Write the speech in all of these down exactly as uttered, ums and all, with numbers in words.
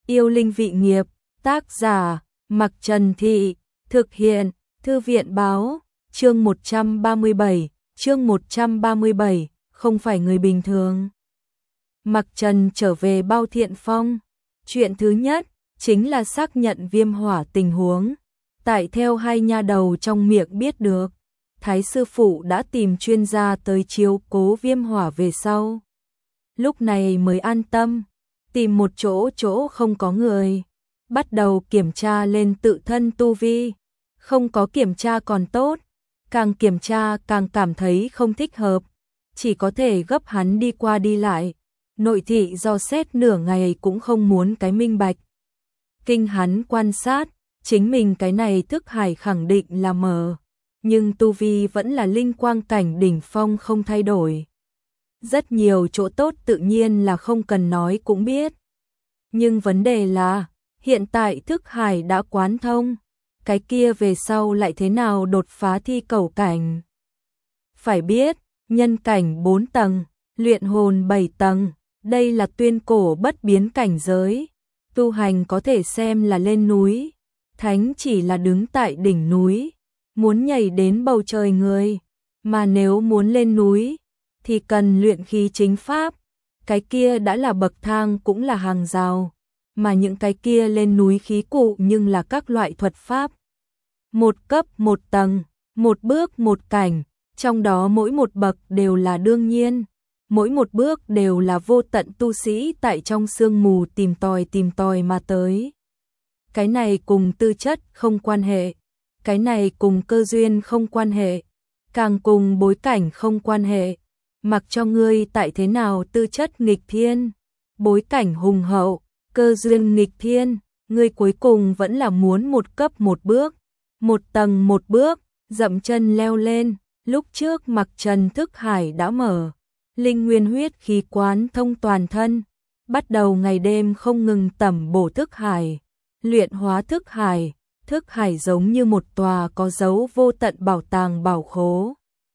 Yêu linh vị nghiệp, tác giả, Mặc Trần Thị, thực hiện, Thư viện báo, chương một trăm ba mươi bảy, chương một trăm ba mươi bảy, không phải người bình thường. Mặc Trần trở về Bao Thiện Phong, chuyện thứ nhất chính là xác nhận viêm hỏa tình huống. Tại theo hai nha đầu trong miệng biết được, Thái sư phụ đã tìm chuyên gia tới chiếu cố viêm hỏa về sau. Lúc này mới an tâm, tìm một chỗ chỗ không có người, bắt đầu kiểm tra lên tự thân tu vi. Không có kiểm tra còn tốt, càng kiểm tra càng cảm thấy không thích hợp, chỉ có thể gấp hắn đi qua đi lại. Nội thị do xét nửa ngày cũng không muốn cái minh bạch. Kinh hắn quan sát, chính mình cái này thức hải khẳng định là mờ, nhưng tu vi vẫn là linh quang cảnh đỉnh phong không thay đổi. Rất nhiều chỗ tốt tự nhiên là không cần nói cũng biết. Nhưng vấn đề là, hiện tại thức hải đã quán thông, cái kia về sau lại thế nào đột phá thi cầu cảnh. Phải biết, nhân cảnh bốn tầng, luyện hồn bảy tầng, đây là tuyên cổ bất biến cảnh giới. Tu hành có thể xem là lên núi, thánh chỉ là đứng tại đỉnh núi, muốn nhảy đến bầu trời người, mà nếu muốn lên núi, thì cần luyện khí chính pháp, cái kia đã là bậc thang cũng là hàng rào, mà những cái kia lên núi khí cụ nhưng là các loại thuật pháp. Một cấp một tầng, một bước một cảnh, trong đó mỗi một bậc đều là đương nhiên, mỗi một bước đều là vô tận tu sĩ tại trong sương mù tìm tòi tìm tòi mà tới. Cái này cùng tư chất không quan hệ, cái này cùng cơ duyên không quan hệ, càng cùng bối cảnh không quan hệ. Mặc cho ngươi tại thế nào tư chất nghịch thiên, bối cảnh hùng hậu, cơ duyên nghịch thiên, ngươi cuối cùng vẫn là muốn một cấp một bước, một tầng một bước, dậm chân leo lên. Lúc trước Mặc Trần thức hải đã mở, linh nguyên huyết khí quán thông toàn thân, bắt đầu ngày đêm không ngừng tẩm bổ thức hải, luyện hóa thức hải, thức hải giống như một tòa có dấu vô tận bảo tàng bảo khố.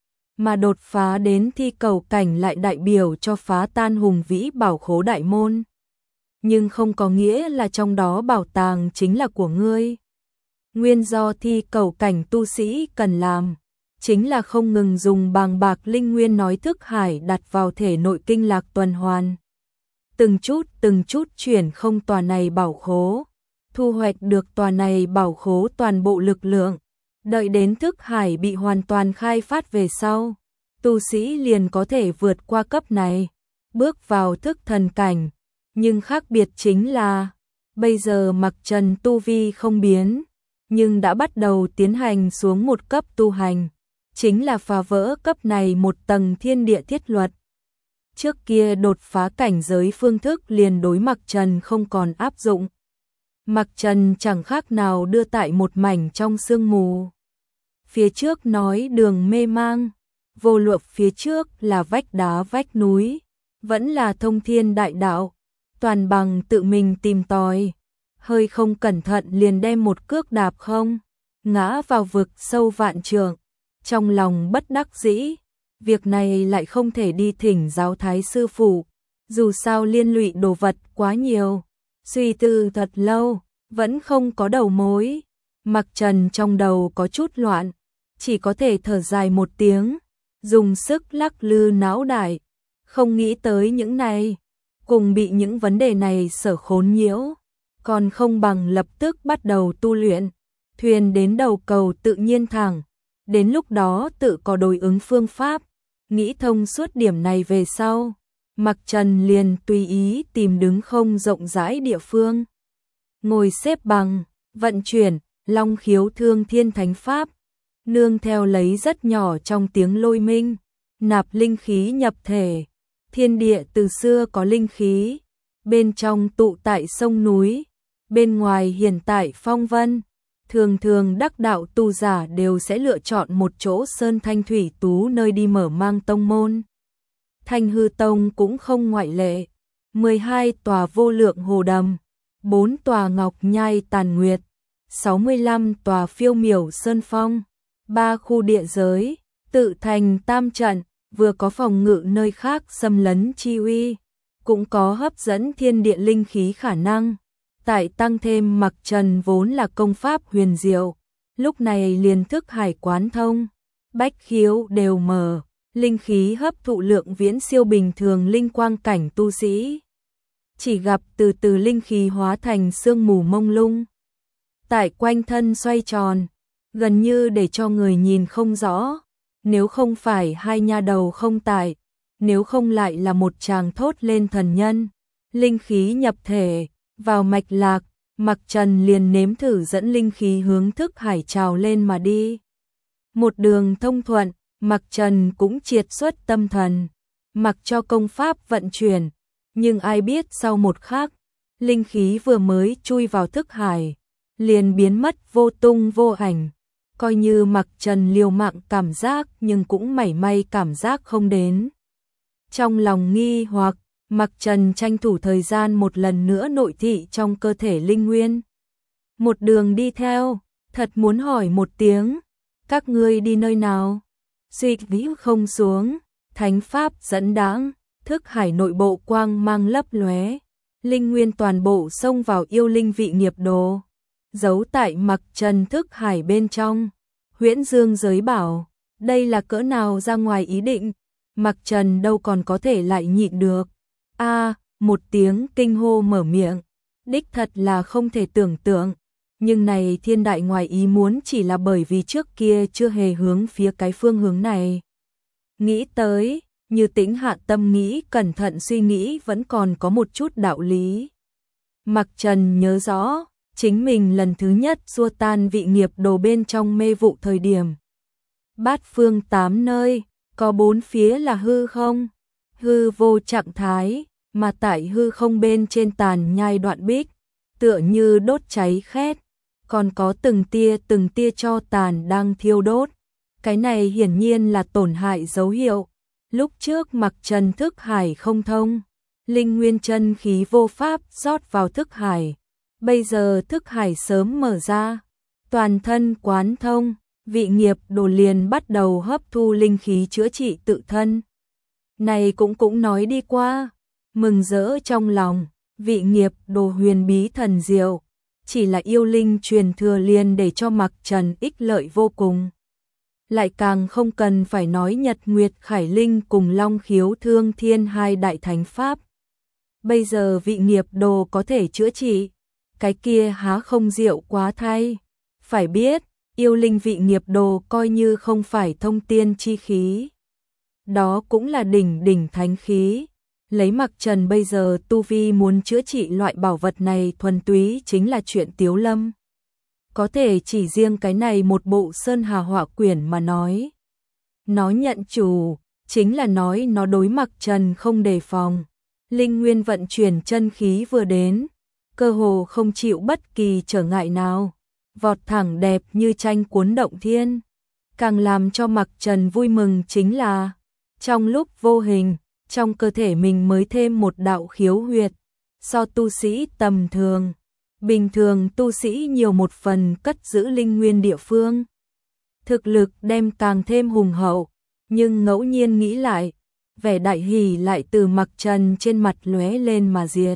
Mà đột phá đến thi cầu cảnh lại đại biểu cho phá tan hùng vĩ bảo khố đại môn. Nhưng không có nghĩa là trong đó bảo tàng chính là của ngươi. Nguyên do thi cầu cảnh tu sĩ cần làm, chính là không ngừng dùng bàng bạc linh nguyên nói thức hải đặt vào thể nội kinh lạc tuần hoàn. Từng chút từng chút chuyển không tòa này bảo khố, thu hoạch được tòa này bảo khố toàn bộ lực lượng. Đợi đến thức hải bị hoàn toàn khai phát về sau, tu sĩ liền có thể vượt qua cấp này, bước vào thức thần cảnh. Nhưng khác biệt chính là, bây giờ Mặc Trần tu vi không biến, nhưng đã bắt đầu tiến hành xuống một cấp tu hành, chính là phá vỡ cấp này một tầng thiên địa thiết luật. Trước kia đột phá cảnh giới phương thức liền đối Mặc Trần không còn áp dụng. Mặc Trần chẳng khác nào đưa tại một mảnh trong sương mù. Phía trước nói đường mê mang, vô luận phía trước là vách đá vách núi, vẫn là thông thiên đại đạo, toàn bằng tự mình tìm tòi, hơi không cẩn thận liền đem một cước đạp không, ngã vào vực sâu vạn trượng. Trong lòng bất đắc dĩ, việc này lại không thể đi thỉnh giáo Thái sư phụ, dù sao liên lụy đồ vật quá nhiều. Suy tư thật lâu, vẫn không có đầu mối. Mặc Trần trong đầu có chút loạn, chỉ có thể thở dài một tiếng, dùng sức lắc lư não đại, không nghĩ tới những này, cùng bị những vấn đề này sở khốn nhiễu, còn không bằng lập tức bắt đầu tu luyện. Thuyền đến đầu cầu tự nhiên thẳng, đến lúc đó tự có đối ứng phương pháp. Nghĩ thông suốt điểm này về sau, Mặc Trần liền tùy ý tìm đứng không rộng rãi địa phương, ngồi xếp bằng, vận chuyển Long Khiếu Thương Thiên Thánh Pháp, nương theo lấy rất nhỏ trong tiếng lôi minh, nạp linh khí nhập thể. Thiên địa từ xưa có linh khí, bên trong tụ tại sông núi, bên ngoài hiển tại phong vân. Thường thường đắc đạo tu giả đều sẽ lựa chọn một chỗ sơn thanh thủy tú nơi đi mở mang tông môn. Thanh Hư Tông cũng không ngoại lệ. mười hai tòa vô lượng hồ đầm, bốn tòa ngọc nhai tàn nguyệt, sáu mươi lăm tòa phiêu miểu sơn phong, ba khu địa giới, tự thành tam trận, vừa có phòng ngự nơi khác xâm lấn chi uy, cũng có hấp dẫn thiên địa linh khí khả năng. Tại tăng thêm mặc trần vốn là công pháp huyền diệu, lúc này liền thức hải quán thông, bách khiếu đều mở, linh khí hấp thụ lượng viễn siêu bình thường linh quang cảnh tu sĩ. Chỉ gặp từ từ linh khí hóa thành sương mù mông lung. Tại quanh thân xoay tròn, gần như để cho người nhìn không rõ, nếu không phải hai nha đầu không tại, nếu không lại là một chàng thốt lên thần nhân, linh khí nhập thể, vào mạch lạc, Mặc Trần liền nếm thử dẫn linh khí hướng thức hải trào lên mà đi. Một đường thông thuận, Mặc Trần cũng triệt xuất tâm thần, mặc cho công pháp vận chuyển, nhưng ai biết sau một khắc, linh khí vừa mới chui vào thức hải, liền biến mất vô tung vô ảnh, coi như Mặc Trần liều mạng cảm giác nhưng cũng mảy may cảm giác không đến. Trong lòng nghi hoặc, Mặc Trần tranh thủ thời gian một lần nữa nội thị trong cơ thể linh nguyên. Một đường đi theo, thật muốn hỏi một tiếng, các ngươi đi nơi nào? Suy vĩ không xuống, thánh pháp dẫn đãng, thức hải nội bộ quang mang lấp lóe, linh nguyên toàn bộ xông vào yêu linh vị nghiệp đồ, giấu tại Mặc Trần thức hải bên trong. Huyễn Dương giới bảo, đây là cỡ nào ra ngoài ý định, Mặc Trần đâu còn có thể lại nhịn được. A, một tiếng kinh hô mở miệng, đích thật là không thể tưởng tượng, nhưng này thiên đại ngoài ý muốn chỉ là bởi vì trước kia chưa hề hướng phía cái phương hướng này. Nghĩ tới, Như Tĩnh hạ tâm nghĩ cẩn thận suy nghĩ vẫn còn có một chút đạo lý. Mặc Trần nhớ rõ, chính mình lần thứ nhất xua tan vị nghiệp đồ bên trong mê vụ thời điểm. Bát phương tám nơi, có bốn phía là hư không, hư vô trạng thái, mà tại hư không bên trên tàn nhai đoạn bích, tựa như đốt cháy khét, còn có từng tia từng tia tro tàn đang thiêu đốt. Cái này hiển nhiên là tổn hại dấu hiệu. Lúc trước Mặc Trần thức hải không thông, linh nguyên chân khí vô pháp rót vào thức hải. Bây giờ thức hải sớm mở ra, toàn thân quán thông, vị nghiệp đồ liền bắt đầu hấp thu linh khí chữa trị tự thân. Này cũng cũng nói đi qua, mừng rỡ trong lòng, vị nghiệp đồ huyền bí thần diệu, chỉ là yêu linh truyền thừa liền để cho Mặc Trần ích lợi vô cùng. Lại càng không cần phải nói Nhật Nguyệt Khải Linh cùng Long Khiếu Thương Thiên hai đại thánh pháp. Bây giờ vị nghiệp đồ có thể chữa trị, cái kia há không diệu quá thay. Phải biết, yêu linh vị nghiệp đồ coi như không phải thông tiên chi khí, đó cũng là đỉnh đỉnh thánh khí. Lấy Mặc Trần bây giờ tu vi muốn chữa trị loại bảo vật này thuần túy chính là chuyện tiếu lâm. Có thể chỉ riêng cái này một bộ Sơn Hà Họa Quyển mà nói. Nó nhận chủ, chính là nói nó đối Mặc Trần không đề phòng. Linh nguyên vận chuyển chân khí vừa đến, cơ hồ không chịu bất kỳ trở ngại nào, vọt thẳng đẹp như tranh cuốn động thiên. Càng làm cho Mặc Trần vui mừng chính là, trong lúc vô hình, trong cơ thể mình mới thêm một đạo khiếu huyệt, so tu sĩ tầm thường. Bình thường tu sĩ nhiều một phần cất giữ linh nguyên địa phương. Thực lực đem càng thêm hùng hậu, nhưng ngẫu nhiên nghĩ lại, vẻ đại hỉ lại từ Mặc Trần trên mặt lóe lên mà diệt.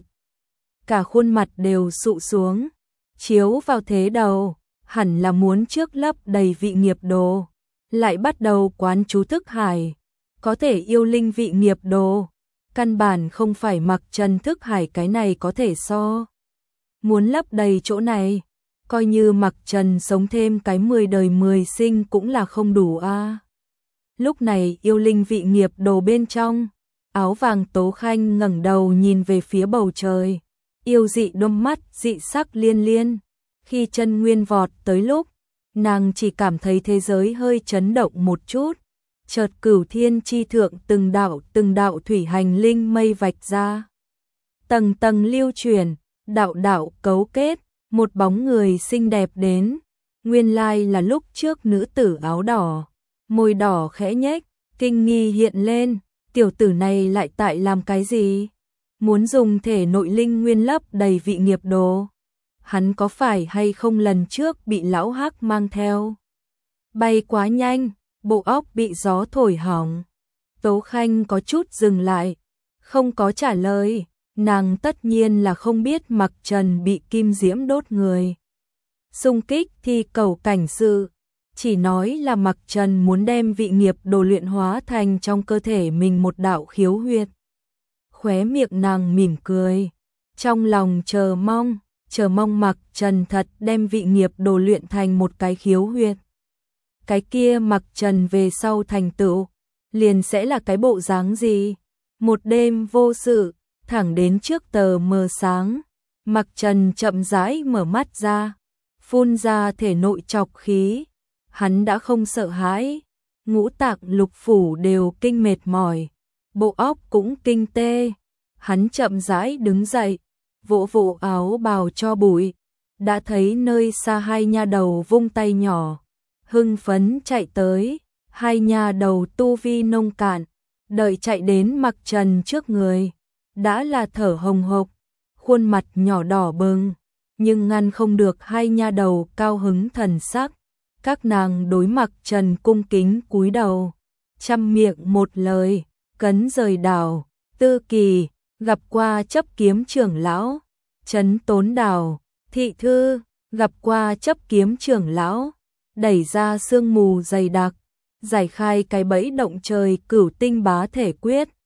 Cả khuôn mặt đều sụ xuống, chiếu vào thế đầu, hẳn là muốn trước lấp đầy vị nghiệp đồ, lại bắt đầu quán chú thức hải, có thể yêu linh vị nghiệp đồ, căn bản không phải Mặc Trần thức hải cái này có thể so. Muốn lấp đầy chỗ này, coi như Mặc Trần sống thêm cái mười đời mười sinh cũng là không đủ a. À. Lúc này yêu linh vị nghiệp đồ bên trong, áo vàng Tố Khanh ngẩng đầu nhìn về phía bầu trời, yêu dị đôi mắt dị sắc liên liên. Khi chân nguyên vọt tới lúc, nàng chỉ cảm thấy thế giới hơi chấn động một chút, chợt cửu thiên chi thượng từng đạo từng đạo thủy hành linh mây vạch ra. Tầng tầng lưu chuyển, đạo đạo cấu kết, một bóng người xinh đẹp đến, nguyên lai là lúc trước nữ tử áo đỏ, môi đỏ khẽ nhếch, kinh nghi hiện lên, tiểu tử này lại tại làm cái gì? Muốn dùng thể nội linh nguyên lấp đầy vị nghiệp đồ. Hắn có phải hay không lần trước bị lão hắc mang theo? Bay quá nhanh, bộ óc bị gió thổi hỏng. Tố Khanh có chút dừng lại, không có trả lời, nàng tất nhiên là không biết Mặc Trần bị kim diễm đốt người. Xung kích thi cầu cảnh sự, chỉ nói là Mặc Trần muốn đem vị nghiệp đồ luyện hóa thành trong cơ thể mình một đạo khiếu huyệt. Khóe miệng nàng mỉm cười, trong lòng chờ mong, chờ mong Mặc Trần thật đem vị nghiệp đồ luyện thành một cái khiếu huyệt. Cái kia Mặc Trần về sau thành tựu, liền sẽ là cái bộ dáng gì? Một đêm vô sự, thẳng đến trước tờ mờ sáng, Mặc Trần chậm rãi mở mắt ra, phun ra thể nội trọc khí. Hắn đã không sợ hãi, ngũ tạng lục phủ đều kinh mệt mỏi, bộ óc cũng kinh tê. Hắn chậm rãi đứng dậy, vỗ vỗ áo bào cho bụi, đã thấy nơi xa hai nha đầu vung tay nhỏ, hưng phấn chạy tới. Hai nha đầu tu vi nông cạn, đợi chạy đến Mặc Trần trước người, đã là thở hồng hộc, khuôn mặt nhỏ đỏ bừng, nhưng ngăn không được hai nha đầu cao hứng thần sắc. Các nàng đối Mặc Trần cung kính cúi đầu, chăm miệng một lời, Cấn rời đảo, Tư Kỳ, gặp qua chấp kiếm trưởng lão, Trấn Tốn Đảo, Thị Thư, gặp qua chấp kiếm trưởng lão, đẩy ra sương mù dày đặc, giải khai cái bẫy động trời cửu tinh bá thể quyết,